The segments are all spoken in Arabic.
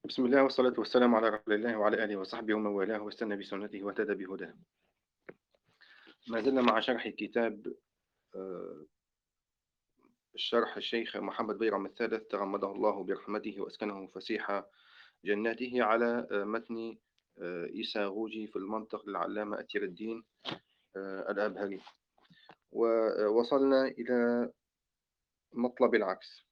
بسم الله والصلاة والسلام على رسول الله وعلى آله وصحبه ومن والاه واستنى بسنته واهتدى بهداه. ما زلنا مع شرح كتاب آه، الشرح الشيخ محمد بيرم الثالث تغمده الله برحمته وأسكنه فسيح جناته على متن إيساغوجي في المنطق للعلامة أتير الدين الأبهري. ووصلنا إلى مطلب العكس.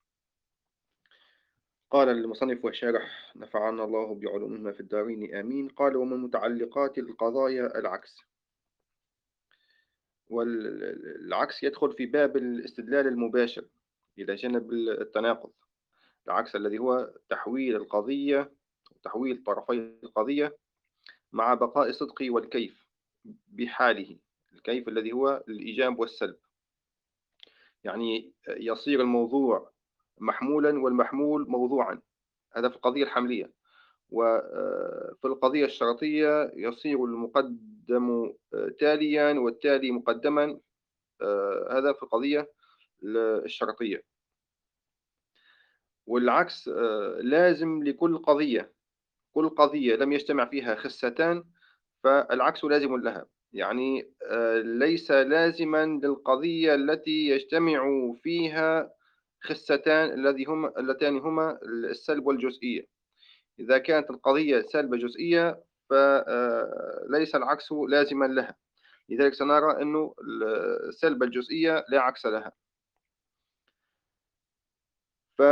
قال المصنف والشارح نفعنا الله بعلومهما في الدارين آمين. قال: ومن متعلقات القضايا العكس. والعكس يدخل في باب الاستدلال المباشر إلى جانب التناقض. العكس الذي هو تحويل القضية، تحويل طرفي القضية مع بقاء الصدق والكيف بحاله، الكيف الذي هو الإيجاب والسلب. يعني يصير الموضوع محمولا والمحمول موضوعا، هذا في القضية الحملية. وفي القضية الشرطية يصير المقدم تاليا والتالي مقدما، هذا في القضية الشرطية. والعكس لازم لكل قضية. كل قضية لم يجتمع فيها خستان فالعكس لازم لها. يعني ليس لازما للقضية التي يجتمع فيها خستان اللتان هما السلب والجزئية. إذا كانت القضية سلب جزئية فليس العكس لازما لها. لذلك سنرى أنه السلب الجزئية لا عكس لها. ف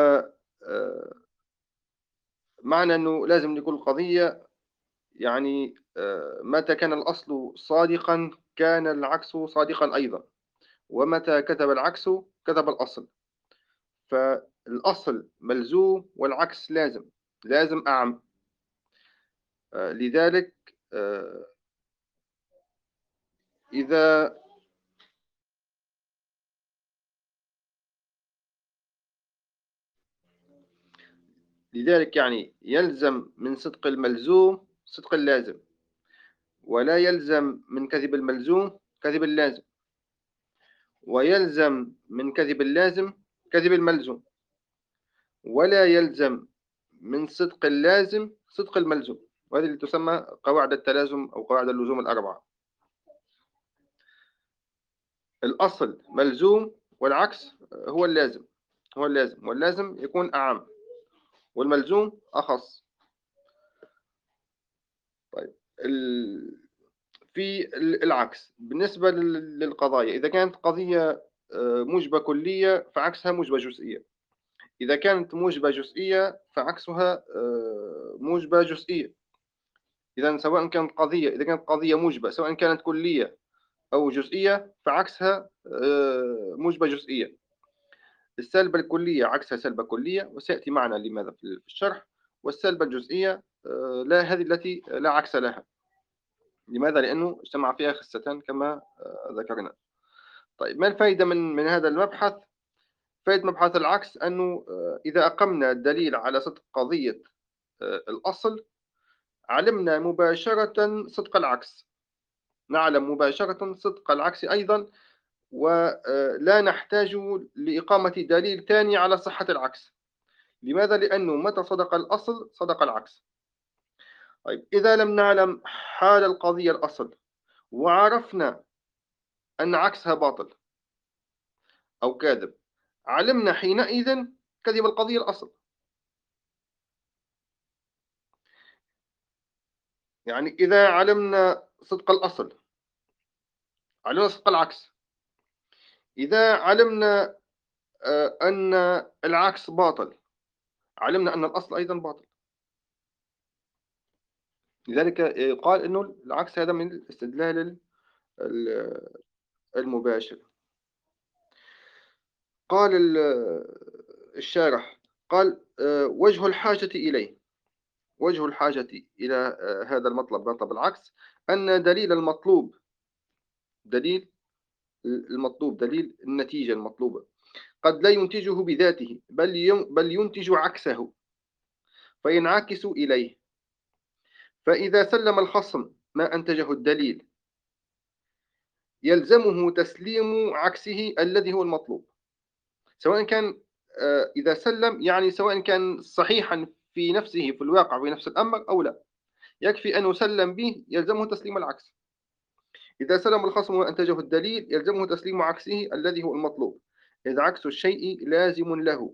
معنى أنه لازم لكل قضية، يعني متى كان الأصل صادقًا كان العكس صادقًا أيضًا، ومتى كتب العكس كتب الأصل. فالأصل ملزوم والعكس لازم، لازم أعم. لذلك آآ إذا لذلك يعني يلزم من صدق الملزوم صدق اللازم، ولا يلزم من كذب الملزوم كذب اللازم، ويلزم من كذب اللازم كذب الملزوم، ولا يلزم من صدق اللازم صدق الملزوم. وهذه اللي تسمى قواعد التلازم أو قواعد اللزوم الأربعة. الأصل ملزوم والعكس هو اللازم. هو اللازم، واللازم يكون أعم والملزوم أخص. طيب في العكس بالنسبة للقضايا، إذا كانت قضية موجبة كلية فعكسها موجبة جزئية. إذا كانت موجبة جزئية فعكسها موجبة جزئية. إذا كانت قضية موجبة سواء كانت كلية أو جزئية فعكسها موجبة جزئية. السلبة الكلية عكسها سلبة كلية، وسيأتي معنا لماذا في الشرح. والسلبة الجزئية لا، هذه التي لا عكس لها. لماذا؟ لأنه اجتمع فيها خستان كما ذكرنا. طيب، ما الفائدة من هذا المبحث؟ فائدة مبحث العكس أنه إذا أقمنا الدليل على صدق قضية الأصل علمنا مباشرة صدق العكس. نعلم مباشرة صدق العكس أيضا، ولا نحتاج لإقامة دليل ثاني على صحة العكس. لماذا؟ لأنه متى صدق الأصل صدق العكس. طيب، إذا لم نعلم حال القضية الأصل وعرفنا أن عكسها باطل أو كاذب، علمنا حينئذ كذب القضية الأصل. يعني إذا علمنا صدق الأصل علمنا صدق العكس. إذا علمنا أن العكس باطل علمنا أن الأصل أيضا باطل. لذلك يقال أنه العكس هذا من الاستدلال المباشر. قال الشارح، قال وجه الحاجة إليه. وجه الحاجة إلى هذا المطلب، مطلب العكس، أن دليل النتيجة المطلوبة قد لا ينتجه بذاته بل ينتج عكسه فينعكس إليه. فإذا سلم الخصم ما أنتجه الدليل يلزمه تسليم عكسه الذي هو المطلوب، سواء كان إذا سلم يعني سواء كان صحيحا في نفسه في الواقع في نفس الأمر أو لا. يكفي أن يسلم به يلزمه تسليم العكس. إذا سلم الخصم وأنتجه الدليل يلزمه تسليم عكسه الذي هو المطلوب، إذ عكس الشيء لازم له.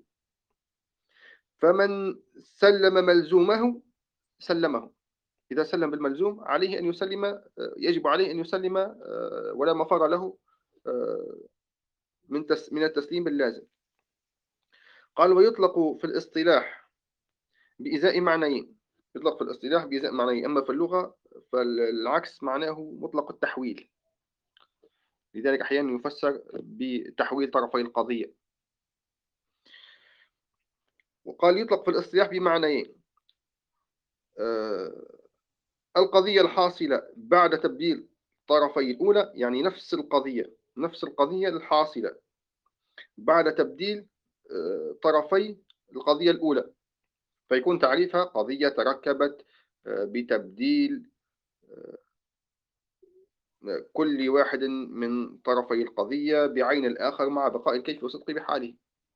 فمن سلم ملزومه سلمه. إذا سلم بالملزوم عليه أن يسلم، يجب عليه أن يسلم، ولا مفر له آه، من التسليم باللازم. قال ويطلق في الاصطلاح بإزاء معنيين. يطلق في الاصطلاح بإزاء معنيين، أما في اللغة فالعكس معناه مطلق التحويل، لذلك أحيانا يفسر بتحويل طرفي القضية. وقال يطلق في الاصطلاح بمعنيين: آه، القضية الحاصلة بعد تبديل طرفي الأولى، يعني نفس القضية الحاصلة بعد تبديل طرفي القضية الأولى، فيكون تعريفها قضية تركبت بتبديل كل واحد من طرفي القضية بعين الآخر مع بقاء الكيف وصدق بحاله.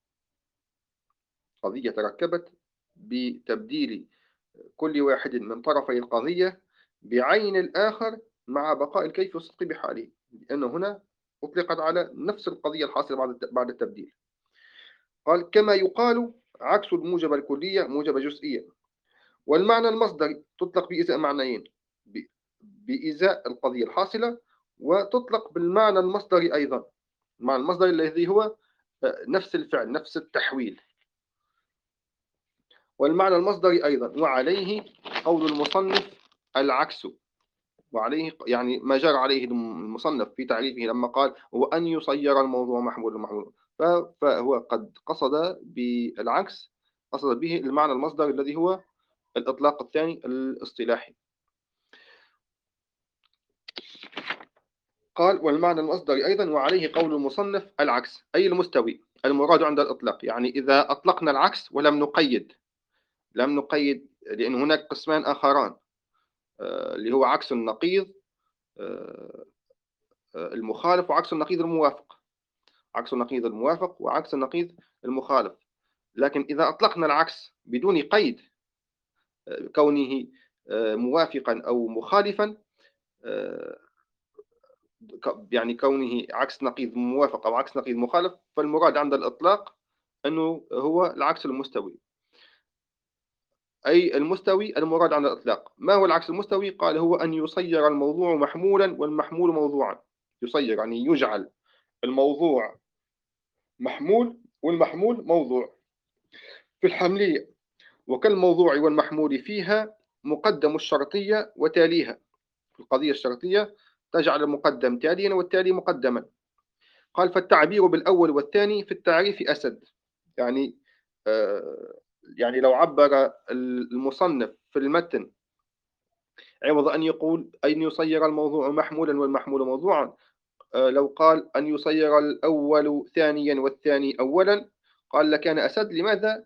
قضية تركبت بتبديل كل واحد من طرفي القضية بعين الآخر مع بقاء الكيف والصدق بحاله، لأن هنا أطلقت على نفس القضية الحاصلة بعد التبديل. قال كما يقال عكس الموجبة الكلية موجبة جزئية. والمعنى المصدري تطلق بإزاء معنيين: بإزاء القضية الحاصلة، وتطلق بالمعنى المصدري أيضا، المعنى المصدري الذي هو نفس الفعل نفس التحويل. والمعنى المصدري أيضا، وعليه قول المصنف العكس. وعليه يعني ما جرى عليه المصنف في تعريفه لما قال وأن يصير الموضوع محمول. فهو قد قصد بالعكس، قصد به المعنى المصدر الذي هو الإطلاق الثاني الاصطلاحي. قال والمعنى المصدري أيضا وعليه قول المصنف العكس، أي المستوي المراد عند الإطلاق. يعني إذا أطلقنا العكس ولم نقيد، لأن هناك قسمان آخران، اللي هو عكس النقيض آه، المخالف، وعكس النقيض الموافق. عكس النقيض الموافق وعكس النقيض المخالف. لكن إذا أطلقنا العكس بدون قيد كونه موافقا أو مخالفا، آه، يعني كونه عكس نقيض موافق أو عكس نقيض مخالف، فالمراد عند الإطلاق أنه هو العكس المستوي. أي المستوي المراد عند الإطلاق. ما هو العكس المستوي؟ قال هو أن يصير الموضوع محمولا والمحمول موضوعا. يصير يعني يجعل الموضوع محمول والمحمول موضوع. في الحملية وكالموضوع والمحمول فيها مقدم الشرطية وتاليها. في القضية الشرطية تجعل المقدم تاليا والتالي مقدما. قال فالتعبير بالأول والثاني في التعريف أسد. يعني آه يعني لو عبر المصنف في المتن عوض أن يقول أن يصير الموضوع محمولا والمحمول موضوعا، لو قال أن يصير الأول ثانيا والثاني أولا، قال لكان أسد. لماذا؟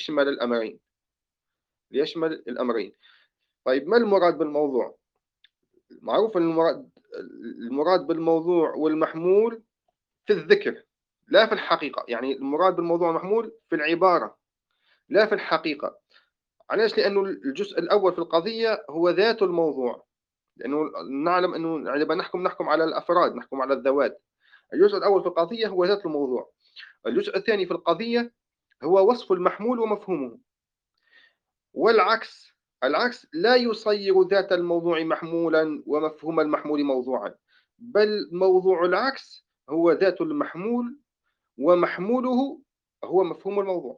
ليشمل الأمرين. طيب ما المراد بالموضوع؟ معروف أن المراد بالموضوع والمحمول في الذكر لا في الحقيقة. يعني المراد بالموضوع والمحمول في العبارة لا في الحقيقة. علاش؟ لأنه الجزء الأول في القضية هو ذات الموضوع، لأنه نعلم أنه عندما نحكم على الأفراد، نحكم على الذوات. الجزء الأول في القضية هو ذات الموضوع. الجزء الثاني في القضية هو وصف المحمول ومفهومه. والعكس، العكس لا يصير ذات الموضوع محمولا ومفهوم المحمول موضوعا، بل موضوع العكس هو ذات المحمول ومحموله هو مفهوم الموضوع.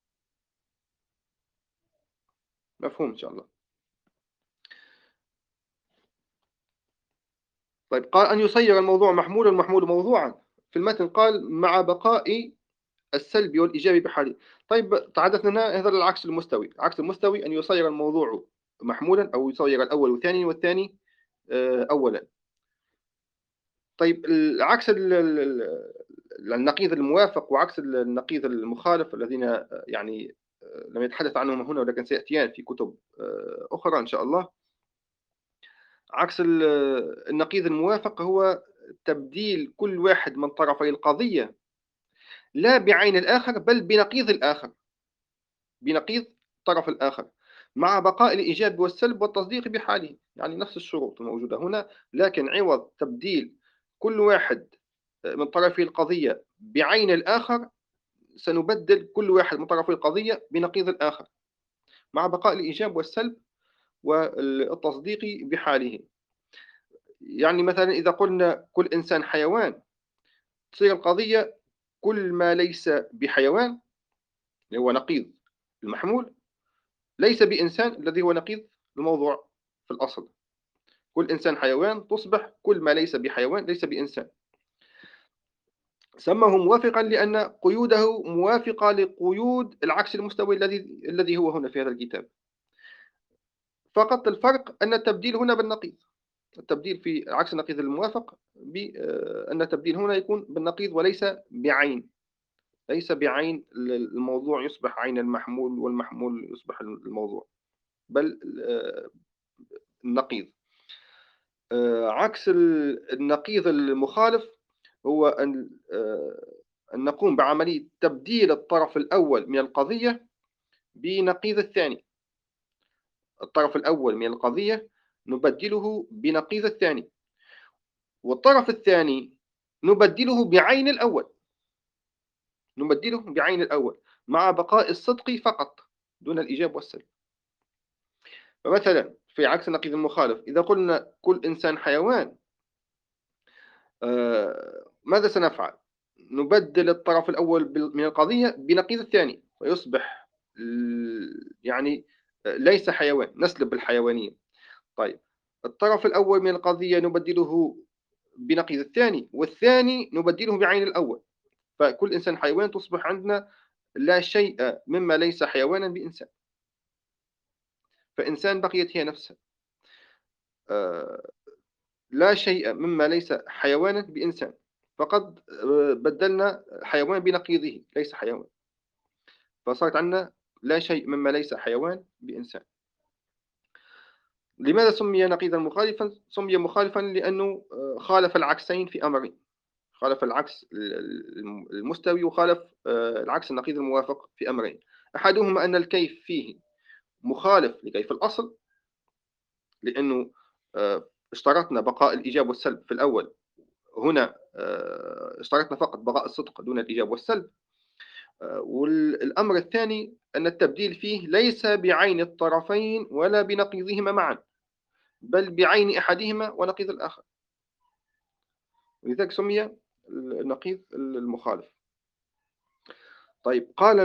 مفهوم إن شاء الله. طيب قال أن يصير الموضوع محمولا والمحمول موضوعا. في المتن قال مع بقاء السلبي والإيجابي بحاله. طيب تحدثنا هنا هذا العكس المستوي. عكس المستوي أن يصير الموضوع محمولا أو يصير الأول والثاني والثاني أولا. طيب العكس النقيض الموافق وعكس النقيض المخالف الذين يعني لم يتحدث عنهم هنا ولكن سيأتيان في كتب أخرى إن شاء الله. عكس النقيض الموافق هو تبديل كل واحد من طرفي القضية لا بعين الآخر بل بنقيض الآخر، بنقيض الطرف الآخر، مع بقاء الإيجاب والسلب والتصديق بحاله، يعني نفس الشروط الموجودة هنا، لكن عوض تبديل كل واحد من طرفي القضية بعين الآخر، سنبدل كل واحد من طرفي القضية بنقيض الآخر، مع بقاء الإيجاب والسلب والتصديق بحاله. يعني مثلًا إذا قلنا كل إنسان حيوان، تصير القضية كل ما ليس بحيوان اللي هو نقيض المحمول ليس بإنسان الذي هو نقيض الموضوع في الأصل. كل إنسان حيوان تصبح كل ما ليس بحيوان ليس بإنسان. سمّاه موافقًا لأن قيوده موافقة لقيود العكس المستوي الذي هو هنا في هذا الكتاب. فقط الفرق أن التبديل هنا بالنقيض. التبديل في عكس النقيض الموافق أن التبديل هنا يكون بالنقيض وليس بعين. ليس بعين الموضوع يصبح عين المحمول، والمحمول يصبح الموضوع، بل النقيض. عكس النقيض المخالف هو أن نقوم بعملية تبديل الطرف الأول من القضية بنقيض الثاني. الطرف الأول من القضية نبدله بنقيض الثاني، والطرف الثاني نبدله بعين الأول. نبدله بعين الأول مع بقاء الصدق فقط دون الإيجاب والسلب. فمثلا في عكس النقيض المخالف إذا قلنا كل إنسان حيوان، ماذا سنفعل؟ نبدل الطرف الأول من القضية بنقيض الثاني فيصبح يعني ليس حيوان، نسلب الحيوانية. طيب الطرف الأول من القضية نبدله بنقيض الثاني، والثاني نبدله بعين الأول، فكل إنسان حيوان تصبح عندنا لا شيء مما ليس حيوانا بإنسان، فإنسان بقيت هي نفسها. آه، لا شيء مما ليس حيوانا بإنسان، فقد بدلنا حيوان بنقيضه ليس حيوان، فصارت عندنا لا شيء مما ليس حيوان بإنسان. لماذا سمي نقيضا مخالفا؟ سمي مخالفا لأنه خالف العكسين في أمرين. خالف العكس المستوي، وخالف العكس النقيض الموافق في أمرين. أحدهما أن الكيف فيه مخالف لكيف الأصل، لأنه اشترطنا بقاء الإيجاب والسلب في الأول، هنا اشترطنا فقط بقاء الصدق دون الإيجاب والسلب. والأمر الثاني أن التبديل فيه ليس بعين الطرفين ولا بنقيضهما معا، بل بعين أحدهما ونقيض الآخر، ولذلك سمي النقيض المخالف. طيب قال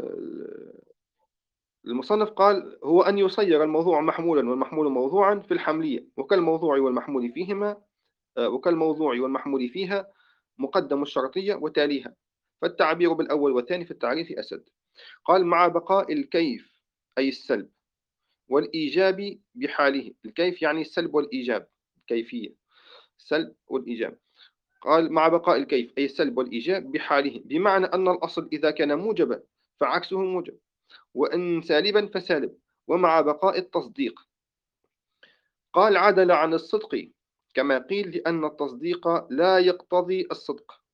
المصنف قال هو أن يصير الموضوع محمولا والمحمول موضوعا في الحملية، وكالموضوع والمحمول فيهما وكالموضوع والمحمول فيها مقدم الشرطية وتاليها، فالتعبير بالأول والثاني في التعريف أسد. قال مع بقاء الكيف أي السلب والإيجاب بحاله. الكيف يعني السلب والإيجاب، الكيفية، السلب والإيجاب. قال مع بقاء الكيف أي السلب والإيجاب بحاله، بمعنى أن الأصل إذا كان موجبا فعكسه موجب، وإن سالبا فسالب، ومع بقاء التصديق. قال عدل عن الصدق كما قيل لأن التصديق لا يقتضي الصدق.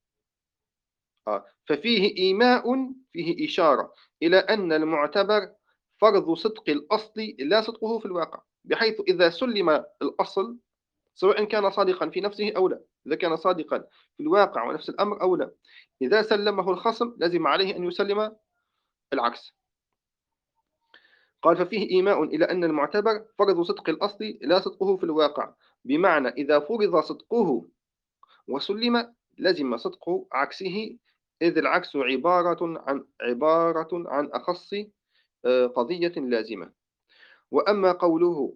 ففيه إيماء، فيه إشارة إلى أن المعتبر فرض صدق الأصل لا صدقه في الواقع، بحيث إذا سلم الأصل سواء كان صادقا في نفسه أو لا، إذا كان صادقا في الواقع ونفس الأمر أو لا، إذا سلمه الخصم لزم عليه أن يسلم العكس. قال ففيه إيماء إلى أن المعتبر فرض صدق الأصل لا صدقه في الواقع، بمعنى إذا فرض صدقه وسلم لزم صدق عكسه، إذ العكس عبارة عن أخص قضية لازمة. وأما قوله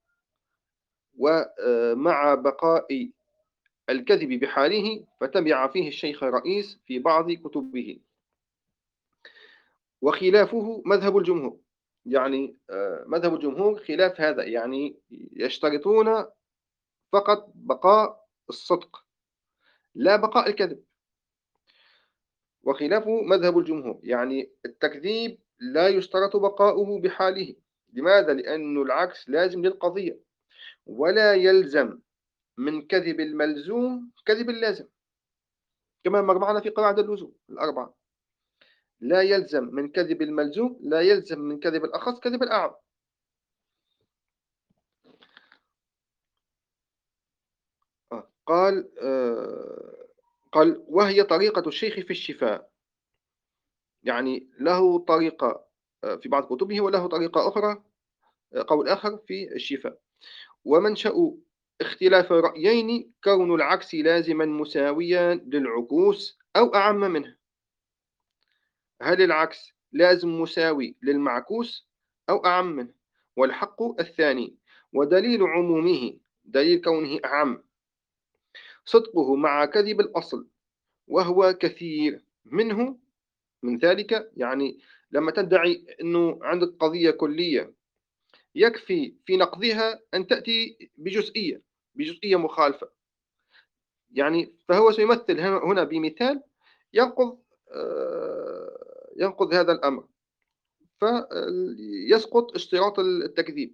ومع بقاء الكذب بحاله فتبع فيه الشيخ الرئيس في بعض كتبه، وخلافه مذهب الجمهور. يعني مذهب الجمهور خلاف هذا، يعني يشترطون فقط بقاء الصدق لا بقاء الكذب. وخلافه مذهب الجمهور، يعني التكذيب لا يشترط بقاؤه بحاله. لماذا؟ لأن العكس لازم للقضية، ولا يلزم من كذب الملزوم كذب اللازم، كما مر معنا في قواعد اللزوم الأربعة. لا يلزم من كذب الأخص كذب الأعم. قال وهي طريقة الشيخ في الشفاء، يعني له طريقة في بعض كتبه، وله طريقة أخرى، قول آخر في الشفاء. ومنشأ اختلاف الرأيين كون العكس لازما مساويا للعكوس أو أعم منه. هل العكس لازم مساوي للمعكوس أو أعم منه؟ والحق الثاني. ودليل عمومه، دليل كونه أعم، صدقه مع كذب الأصل وهو كثير منه. من ذلك يعني لما تدعي أنه عندك قضية كلية، يكفي في نقضها أن تأتي بجزئية مخالفة. يعني فهو سيمثل هنا بمثال ينقض ينقض هذا الأمر، فيسقط اشتراط التكذيب.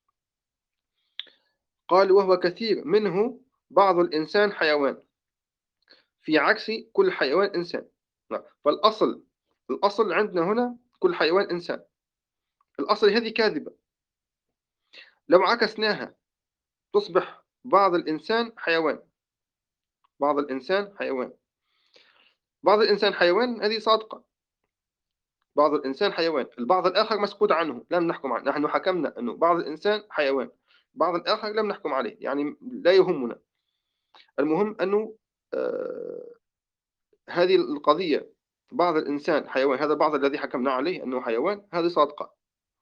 قال وهو كثير منه بعض الإنسان حيوان في عكس كل حيوان إنسان. نعم. الأصل عندنا هنا كل حيوان إنسان، الأصل هذه كاذبة. لو عكسناها تصبح بعض الإنسان حيوان، بعض الإنسان حيوان، بعض الإنسان حيوان هذه صادقة. بعض الإنسان حيوان، البعض الآخر مسكوت عنه لم نحكم عنه. نحن حكمنا أنه بعض الإنسان حيوان، بعض الآخر لم نحكم عليه، يعني لا يهمنا. المهم أنه آه، هذه القضية بعض الإنسان حيوان، هذا البعض الذي حكمنا عليه أنه حيوان هذه صادقة.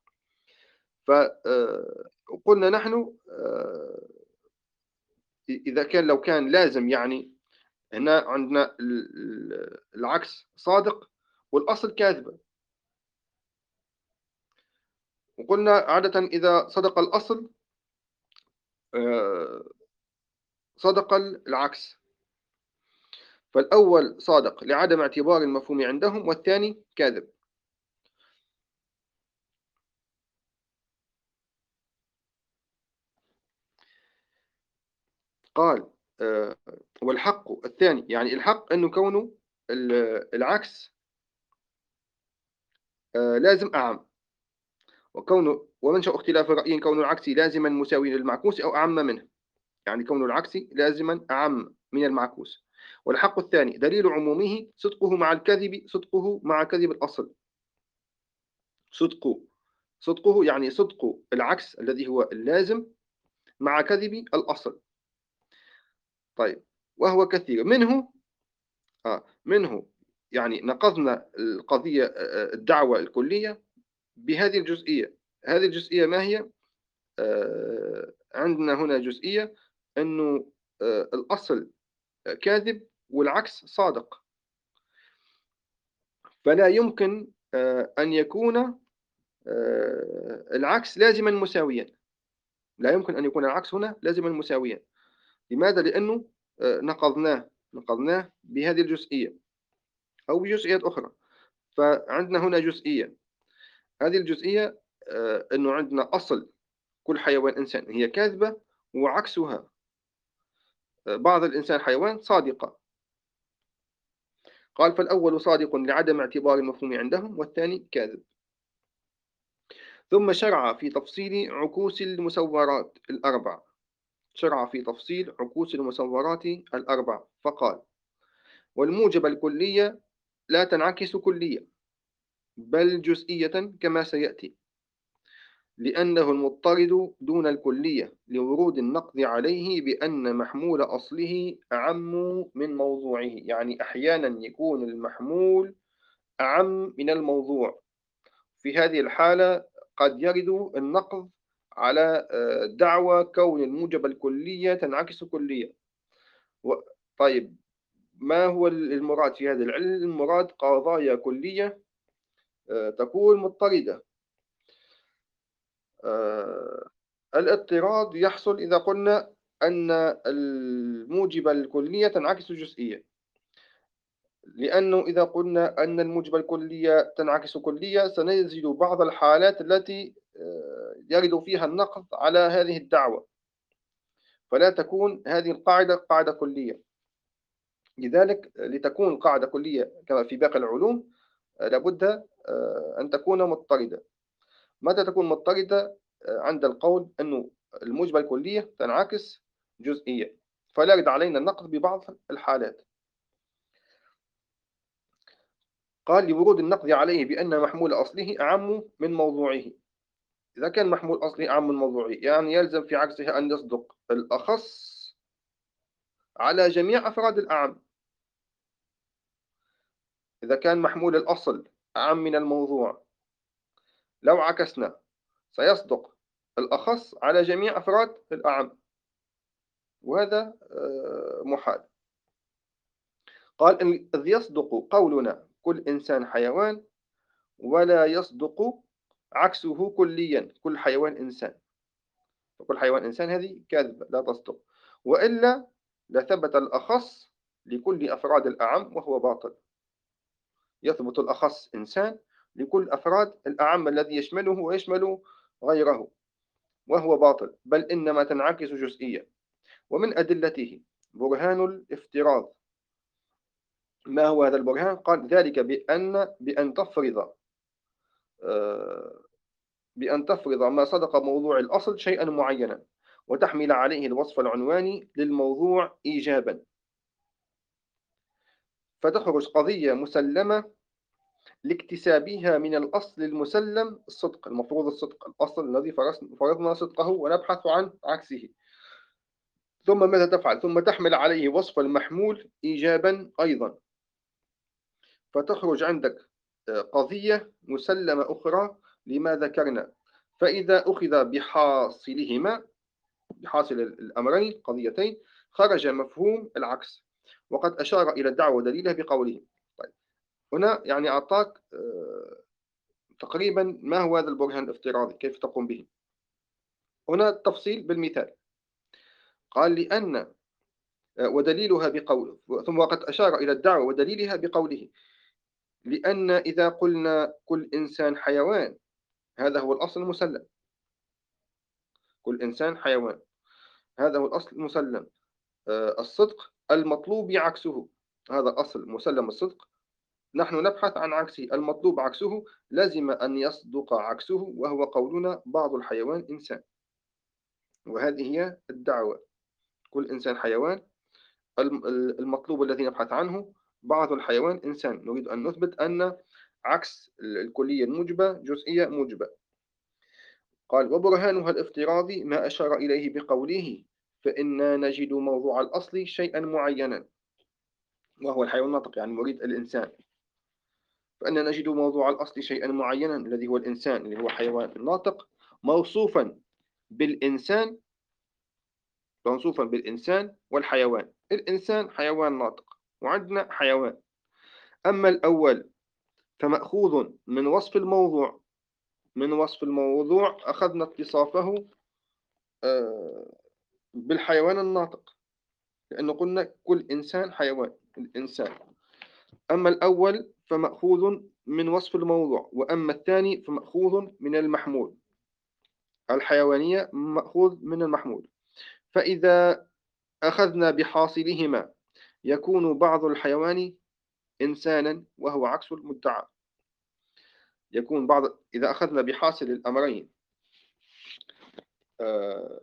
فقلنا نحن إذا كان لو كان لازم، يعني هنا عندنا العكس صادق والأصل كاذبة. وقلنا عادة إذا صدق الأصل آه، صدق العكس. فالأول صادق لعدم اعتبار المفهوم عندهم، والثاني كاذب. قال والحق الثاني، يعني الحق أنه كونه العكس لازم أعم، ومنشأ اختلاف الرأيين كون العكس لازما مساوي للمعكوس أو أعم منه، يعني كون العكس لازما أعم من المعكوس. والحق الثاني دليل عمومه صدقه مع كذب الأصل. صدقه صدقه يعني صدق العكس الذي هو اللازم مع كذب الأصل. طيب وهو كثير منه. منه يعني نقضنا القضية الدعوة الكلية بهذه الجزئية. هذه الجزئية ما هي؟ عندنا هنا جزئية أنه الأصل كاذب والعكس صادق. فلا يمكن أن يكون العكس لازما مساويا. لا يمكن أن يكون العكس هنا لازما مساويا. لماذا؟ لأنه نقضناه بهذه الجزئية أو بجزئيات أخرى. فعندنا هنا جزئية، هذه الجزئية أنه عندنا أصل كل حيوان إنسان هي كاذبة، وعكسها بعض الإنسان حيوان صادقة. قال فالأول صادق لعدم اعتبار المفهوم عندهم، والثاني كاذب. ثم شرع في تفصيل عكوس المسورات الأربع. شرع في تفصيل عكوس المسورات الأربع فقال والموجب الكلية لا تنعكس كلية بل جزئية كما سيأتي، لأنه المضطرد دون الكلية لورود النقد عليه بأن محمول أصله أعم من موضوعه. يعني أحيانا يكون المحمول أعم من الموضوع. في هذه الحالة قد يرد النقد على دعوى كون الموجب الكلية تنعكس كلية. طيب ما هو المراد في هذا العلم؟ المراد قضايا كلية تكون مضطردة. آه، الاضطراد يحصل إذا قلنا أن الموجب الكلية تنعكس الجزئية. لأنه إذا قلنا أن الموجب الكلية تنعكس كلية سنجد بعض الحالات التي يرد فيها النقد على هذه الدعوة، فلا تكون هذه القاعدة قاعدة كلية. لذلك لتكون القاعدة كلية كما في باقي العلوم لابد أن تكون مضطردة. متى تكون مضطردة؟ عند القول أنه الموجبة الكلية تنعكس جزئيًا، فلا يرد علينا النقد ببعض الحالات. قال: لورود النقد عليه بأن محمول أصله أعم من موضوعه. إذا كان محمول أصله أعم من موضوعه، يعني يلزم في عكسه أن يصدق الأخص على جميع أفراد الأعم. إذا كان محمول الأصل أعم من الموضوع، لو عكسنا سيصدق الأخص على جميع أفراد الأعم، وهذا محال. قال: إذ يصدق قولنا كل إنسان حيوان، ولا يصدق عكسه كليا كل حيوان إنسان. فكل حيوان إنسان هذه كاذبة لا تصدق، وإلا لثبت الأخص لكل أفراد الأعم وهو باطل. يثبت الأخص إنسان لكل أفراد الأعم الذي يشمله ويشمل غيره، وهو باطل، بل إنما تنعكس جزئية. ومن أدلته برهان الافتراض. ما هو هذا البرهان؟ قال: ذلك آه، بأن تفرض ما صدق موضوع الأصل شيئا معينا، وتحمل عليه الوصف العنواني للموضوع إيجابا، فتخرج قضية مسلمة لاكتسابها من الأصل المسلم الصدق. المفروض الصدق، الأصل الذي فرضنا صدقه ونبحث عن عكسه. ثم ماذا تفعل؟ ثم تحمل عليه وصف المحمول إيجابا أيضا، فتخرج عندك قضية مسلمة أخرى لما ذكرنا. فإذا أخذ بحاصلهما، بحاصل الأمرين قضيتين، خرج مفهوم العكس، وقد أشار إلى الدعوة ودليلها بقوله. طيب، هنا يعني أعطاك تقريبا ما هو هذا البرهان الافتراضي، كيف تقوم به. هنا التفصيل بالمثال. قال: لأن ودليلها بقوله، ثم وقد أشار إلى الدعوة ودليلها بقوله: لأن إذا قلنا كل إنسان حيوان، هذا هو الأصل المسلم. كل إنسان حيوان، هذا هو الأصل المسلم. الصدق المطلوب عكسه، هذا أصل مسلم الصدق، نحن نبحث عن عكسه. المطلوب عكسه، لازم أن يصدق عكسه، وهو قولنا بعض الحيوان إنسان. وهذه هي الدعوة. كل إنسان حيوان، المطلوب الذي نبحث عنه بعض الحيوان إنسان. نريد أن نثبت أن عكس الكلية الموجبة جزئية موجبة. قال: وبرهانها الافتراضي ما أشار إليه بقوله: فإنا نجد موضوع الأصل شيئا معينا، وهو الحيوان الناطق، يعني مريد الإنسان. فإننا نجد موضوع الأصل شيئا معينا الذي هو الإنسان، اللي هو حيوان ناطق، موصوفا بالإنسان، موصوفا بالإنسان والحيوان. الإنسان حيوان ناطق، وعندنا حيوان. أما الأول فمأخوذ من وصف الموضوع. من وصف الموضوع أخذنا اتصافه آه، بالحيوان الناطق، لأنه قلنا كل إنسان حيوان، الإنسان. أما الأول فمأخوذ من وصف الموضوع، وأما الثاني فمأخوذ من المحمول. الحيوانية مأخوذ من المحمول. فإذا أخذنا بحاصلهما يكون بعض الحيوان إنسانا، وهو عكس المدعى. يكون بعض، إذا أخذنا بحاصل الأمرين، آه،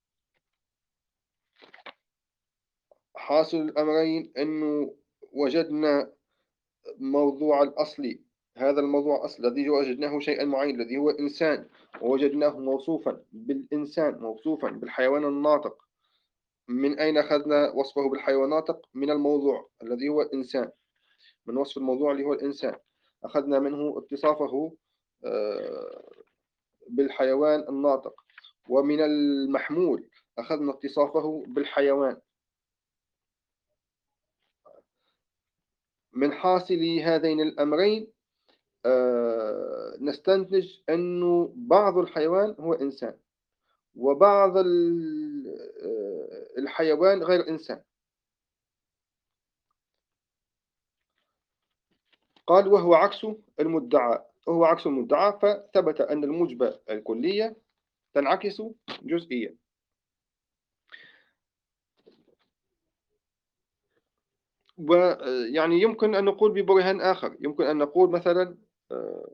حاصل الأمرين أنه وجدنا موضوع الأصلي، هذا الموضوع الأصلي الذي وجدناه شيئا معين الذي هو إنسان، ووجدناه موصوفا بالإنسان، موصوفا بالحيوان الناطق. من أين أخذنا وصفه بالحيوان الناطق؟ من الموضوع الذي هو إنسان، من وصف الموضوع اللي هو الإنسان. أخذنا منه اتصافه بالحيوان الناطق. ومن المحمول أخذنا اتصافه بالحيوان. من حاصل هذين الأمرين نستنتج أنه بعض الحيوان هو إنسان، وبعض الحيوان غير إنسان. قال: وهو عكس المدعى. وهو عكس المدعى، فثبت أن الموجبة الكلية تنعكس جزئيا. ويعني يمكن أن نقول ببرهان آخر، يمكن أن نقول مثلًا آآ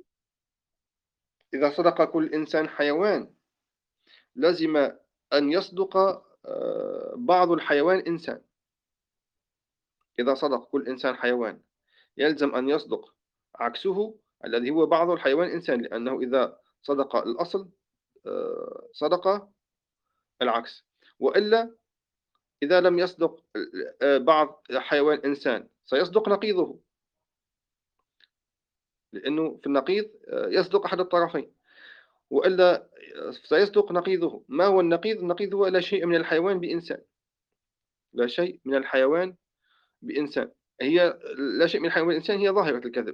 إذا صدق كل إنسان حيوان، لزم أن يصدق بعض الحيوان إنسان. إذا صدق كل إنسان حيوان، يلزم أن يصدق عكسه الذي هو بعض الحيوان إنسان، لأنه إذا صدق الأصل صدق العكس، وإلا إذا لم يصدق بعض حيوان إنسان سيصدق نقيضه، لأنه في النقيض يصدق أحد الطرفين، وإلا سيصدق نقيضه. ما هو النقيض؟ النقيض هو لا شيء من الحيوان بإنسان، لا شيء من الحيوان بإنسان. هي لا شيء من الحيوان بإنسان هي ظاهرة الكذب،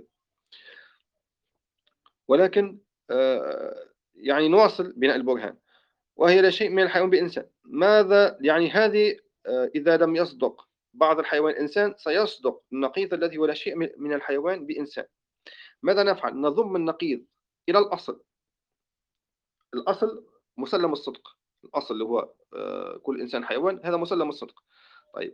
ولكن يعني نواصل بناء البرهان. وهي لا شيء من الحيوان بإنسان. ماذا يعني هذه؟ إذا لم يصدق بعض الحيوان إنسان سيصدق النقيض الذي هو لا شيء من الحيوان بإنسان. ماذا نفعل؟ نضم النقيض إلى الأصل. الأصل مسلم الصدق، الأصل اللي هو كل إنسان حيوان، هذا مسلم الصدق. طيب،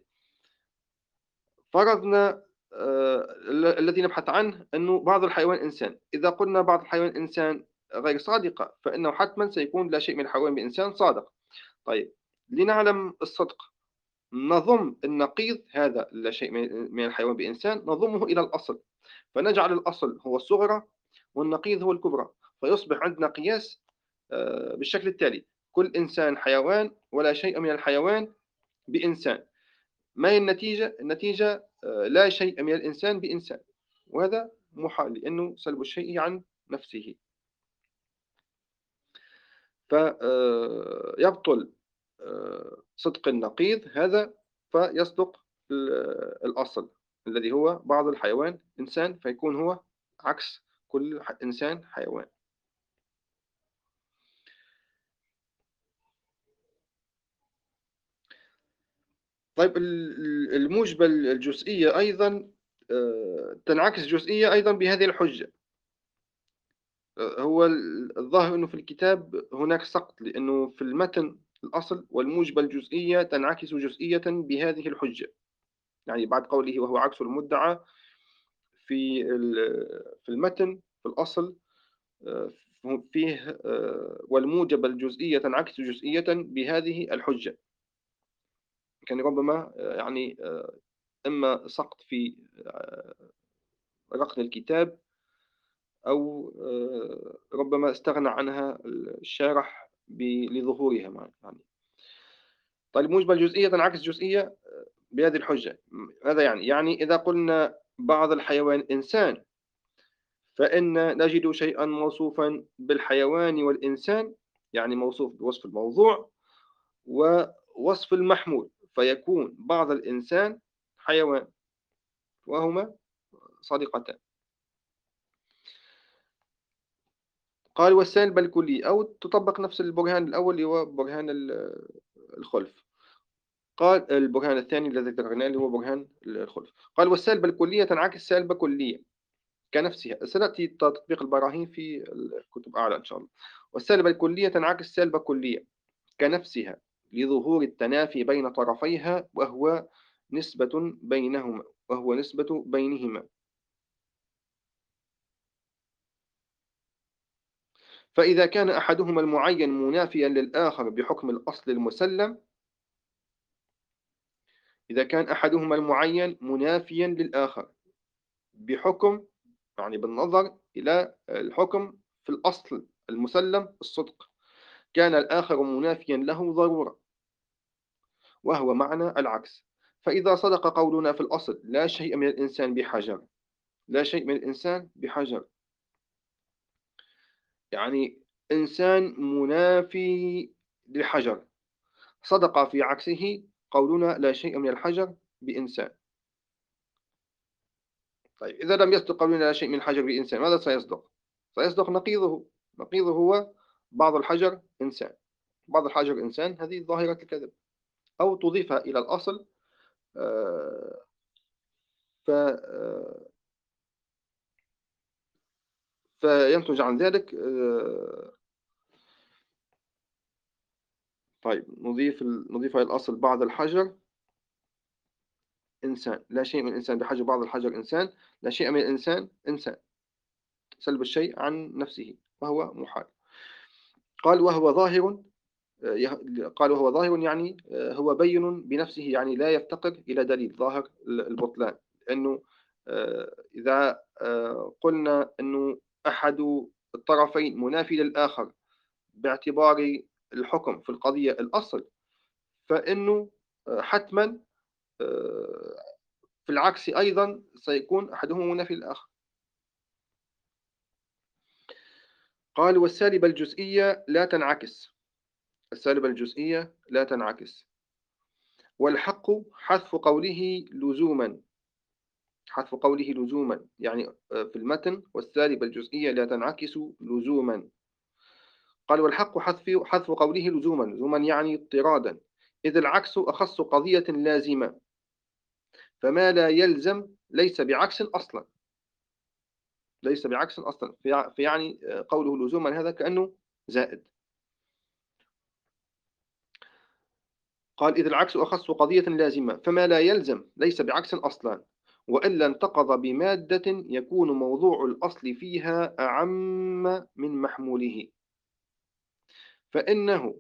فرضنا الذي نبحث عنه أنه بعض الحيوان إنسان. إذا قلنا بعض الحيوان إنسان غير صادقة، فإنه حتما سيكون لا شيء من الحيوان بإنسان صادق. طيب، لنعلم الصدق نضم النقيض هذا لا شيء من الحيوان بإنسان، نضمه إلى الأصل، فنجعل الأصل هو الصغرى والنقيض هو الكبرى، فيصبح عندنا قياس بالشكل التالي: كل إنسان حيوان ولا شيء من الحيوان بإنسان. ما هي النتيجة؟ النتيجة لا شيء من الإنسان بإنسان، وهذا محال لأنه سلب الشيء عن نفسه. فيبطل صدق النقيض هذا، فيصدق الأصل الذي هو بعض الحيوان إنسان، فيكون هو عكس كل إنسان حيوان. طيب، الموجبة الجزئية أيضا تنعكس جزئية أيضا بهذه الحجة. هو الظاهر أنه في الكتاب هناك سقط، لأنه في المتن الأصل والموجبة الجزئية تنعكس جزئية بهذه الحجة. يعني بعد قوله وهو عكس المدعى في في المتن في الأصل آه، فيه والموجبة الجزئية تنعكس جزئية بهذه الحجة. كان ربما يعني إما سقط في رقم الكتاب، أو ربما استغنى عنها الشارح لظهورها يعني. طيب، الموجبة الجزئية تنعكس جزئية بهذه الحجة. ماذا يعني؟ يعني إذا قلنا بعض الحيوان إنسان، فإن نجد شيئا موصوفا بالحيوان والإنسان، يعني موصوف بوصف الموضوع ووصف المحمول، فيكون بعض الإنسان حيوان، وهما صديقتان. قال والسالب الكلي، أو تطبق نفس البرهان الأول اللي هو برهان الخلف. قال البرهان الثاني الذي ذكرناه اللي هو برهان الخلف. قال والسالبة الكلية تنعكس سالبة كلية كنفسها. سنأتي تطبيق البراهين في الكتب أعلى إن شاء الله. والسالبة الكلية تنعكس سالبة كلية كنفسها لظهور التنافي بين طرفيها، وهو نسبة بينهما. فإذا كان أحدهما المعين منافيا للآخر بحكم الأصل المسلم، إذا كان أحدهما المعين منافيا للآخر بحكم، يعني بالنظر إلى الحكم في الأصل المسلم الصدق، كان الآخر منافيا له ضرورة، وهو معنى العكس. فإذا صدق قولنا في الأصل لا شيء من الإنسان بحجر، لا شيء من الإنسان بحجر، يعني إنسان منافي للحجر، صدق في عكسه قولنا لا شيء من الحجر بإنسان. طيب، إذا لم يصدق قولنا لا شيء من الحجر بإنسان، ماذا سيصدق؟ سيصدق نقيضه. نقيضه هو بعض الحجر إنسان. بعض الحجر إنسان هذه ظاهرة الكذب، أو تضيفها إلى الأصل آه، ف فينتج عن ذلك طيب، نضيف إلى الأصل بعض الحجر إنسان، لا شيء من الإنسان بحجر بعض الحجر إنسان، لا شيء من الإنسان إنسان، سلب الشيء عن نفسه وهو محال. قال وهو ظاهر قال وهو ظاهر يعني هو بين بنفسه، يعني لا يفتقر إلى دليل ظاهر البطلان. لأنه إذا قلنا أنه أحد الطرفين منافي للآخر باعتبار الحكم في القضية الأصل، فإنه حتما آه، في العكس أيضا سيكون أحدهما منافي للآخر. قال والسالبة الجزئية لا تنعكس، السالبة الجزئية لا تنعكس، والحق حذف قوله لزوما، حذف قوله لزوما يعني في المتن والسالبة الجزئية لا تنعكس لزوما. قال والحق حذف قوله لزوما، لزوما يعني اضطرادا، إذ العكس أخص قضية لازمة، فما لا يلزم ليس بعكس أصلا، ليس بعكس أصلا، فيعني قوله لزوما هذا كأنه زائد. قال إذ العكس أخص قضية لازمة، فما لا يلزم ليس بعكس أصلا، وإلا انتقض بمادة يكون موضوع الأصل فيها أعم من محموله. فإنه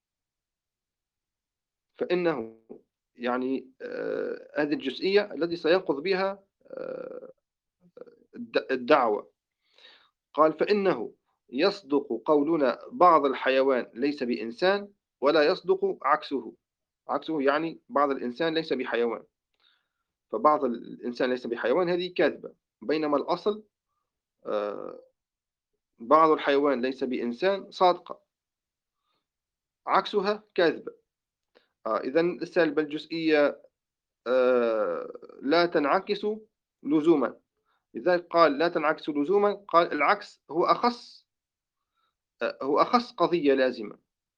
فإنه يعني هذه الجزئية التي سينقض بها الدعوة. قال فإنه يصدق قولنا بعض الحيوان ليس بإنسان، ولا يصدق عكسه، عكسه يعني بعض الإنسان ليس بحيوان، فبعض الإنسان ليس بحيوان هذه كاذبة، بينما الأصل آه، بعض الحيوان ليس بإنسان صادقة، عكسها كاذبة. إذا السالبة الجزئية لا تنعكس لزوما، لذلك قال لا تنعكس لزوما، قال العكس هو أخص، هو أخص قضية لازمة.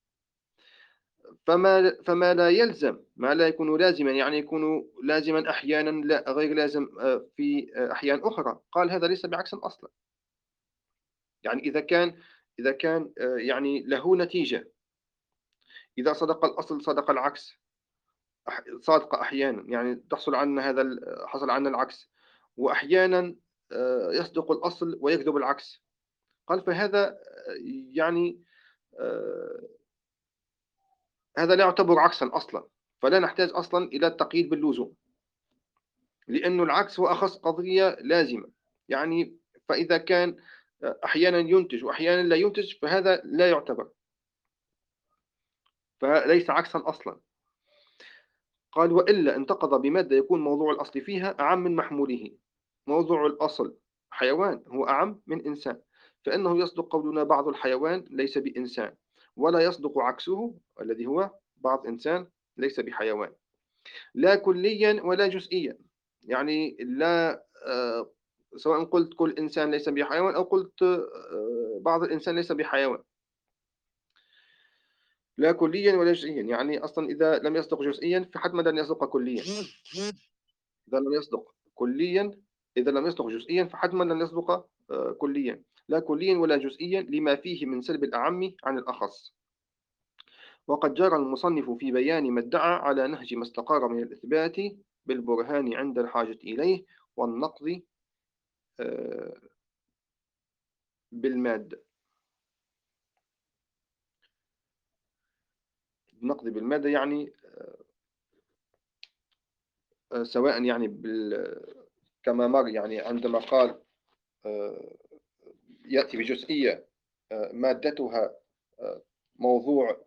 فما لا يلزم، ما لا يكون لازما يعني يكون لازما أحيانا لا غير لازم في أحيان أخرى، قال هذا ليس بعكس أصلا. يعني إذا كان يعني له نتيجة، إذا صدق الأصل صدق العكس، صادقة أحيانا يعني تحصل عنا حصل عنا العكس، وأحيانا يصدق الأصل ويكذب العكس. قال فهذا يعني آه، هذا لا يعتبر عكسا أصلا، فلا نحتاج أصلا إلى التقييد باللزوم، لأنه العكس هو أخص قضية لازمة. يعني فإذا كان أحيانا ينتج وأحيانا لا ينتج فهذا لا يعتبر، فليس عكسا أصلا. قال وإلا انتقض بمادة يكون موضوع الأصل فيها أعم من محموله. موضوع الأصل حيوان هو أعم من إنسان، فإنه يصدق قولنا بعض الحيوان ليس بإنسان، ولا يصدق عكسه الذي هو بعض إنسان ليس بحيوان، لا كليا ولا جزئيا. يعني لا سواء قلت كل إنسان ليس بحيوان أو قلت بعض الإنسان ليس بحيوان، لا كليا ولا جزئيا، يعني أصلا إذا لم يصدق جزئيا فحتما لن يصدق كليا، إذا لم يصدق كليا، إذا لم يصدق جزئيا فحتما لن يصدق كليا، لا كليا ولا جزئيا لما فيه من سلب الأعم عن الأخص. وقد جرى المصنف في بيان ما ادعى على نهج ما استقر من الإثبات بالبرهان عند الحاجة إليه، والنقض آه، بالمادة. النقض بالمادة يعني سواء يعني كما مر يعني عندما قال آه، يأتي بجزئية مادتها آه، موضوع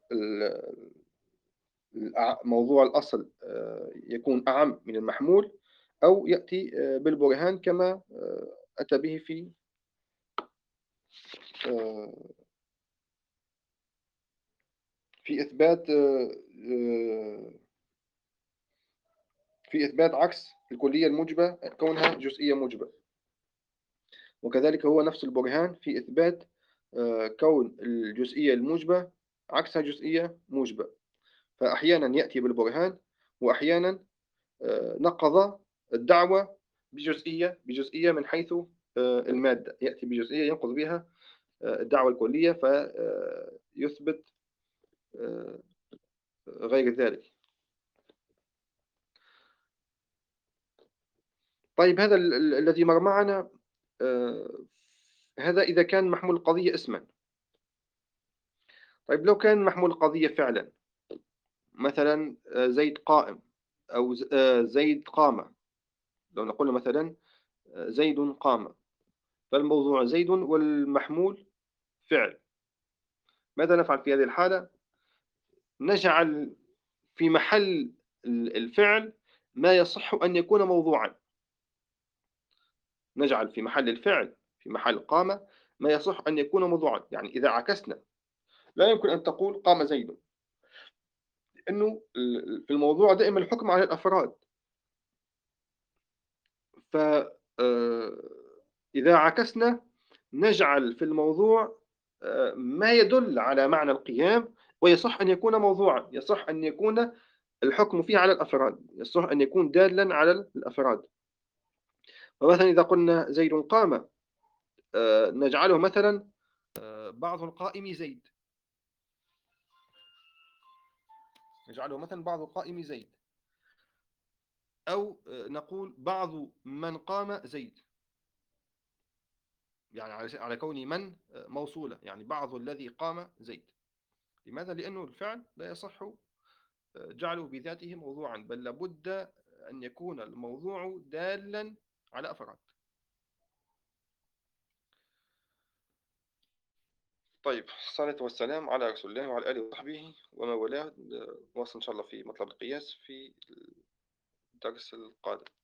موضوع الأصل يكون أعم من المحمول، أو يأتي بالبرهان كما أتى به آه، في إثبات في إثبات عكس الكلية الموجبة كونها جزئية موجبة. وكذلك هو نفس البرهان في إثبات كون الجزئية الموجبة عكسها جزئية موجبة. فأحيانا يأتي بالبرهان، وأحيانا نقض الدعوة بجزئية من حيث المادة، يأتي بجزئية ينقض بها الدعوة الكلية فيثبت غير ذلك. طيب هذا الذي مر معنا، آآ هذا إذا كان محمول القضية اسمًا. طيب لو كان محمول القضية فعلًا، مثلًا زيد قائم، أو زيد قام. لو نقول مثلًا زيد قام، فالموضوع زيد والمحمول فعل. ماذا نفعل في هذه الحالة؟ نجعل في محل الفعل ما يصح أن يكون موضوعًا. نجعل في محل الفعل، في محل قام، ما يصح أن يكون موضوعًا. يعني إذا عكسنا، لا يمكن أن تقول قام زيد، لأنه في الموضوع دائمًا الحكم على الأفراد. ف إذا عكسنا، نجعل في الموضوع ما يدل على معنى القيام، ويصح أن يكون موضوعًا، يصح أن يكون الحكم فيه على الأفراد، يصح أن يكون دالًا على الأفراد. فمثلًا إذا قلنا زيد قام، نجعله مثلًا بعض القائم زيد. نجعله مثلًا بعض القائم زيد، أو نقول بعض من قام زيد. يعني على كون من موصولة، يعني بعض الذي قام زيد. لماذا؟ لأنه الفعل لا يصح جعله بذاته موضوعا، بل لابد أن يكون الموضوع دالا على أفراد. طيب، الصلاة والسلام على رسول الله وعلى آله وصحبه وما والاه. نواصل إن شاء الله في مطلب القياس في الدرس القادم.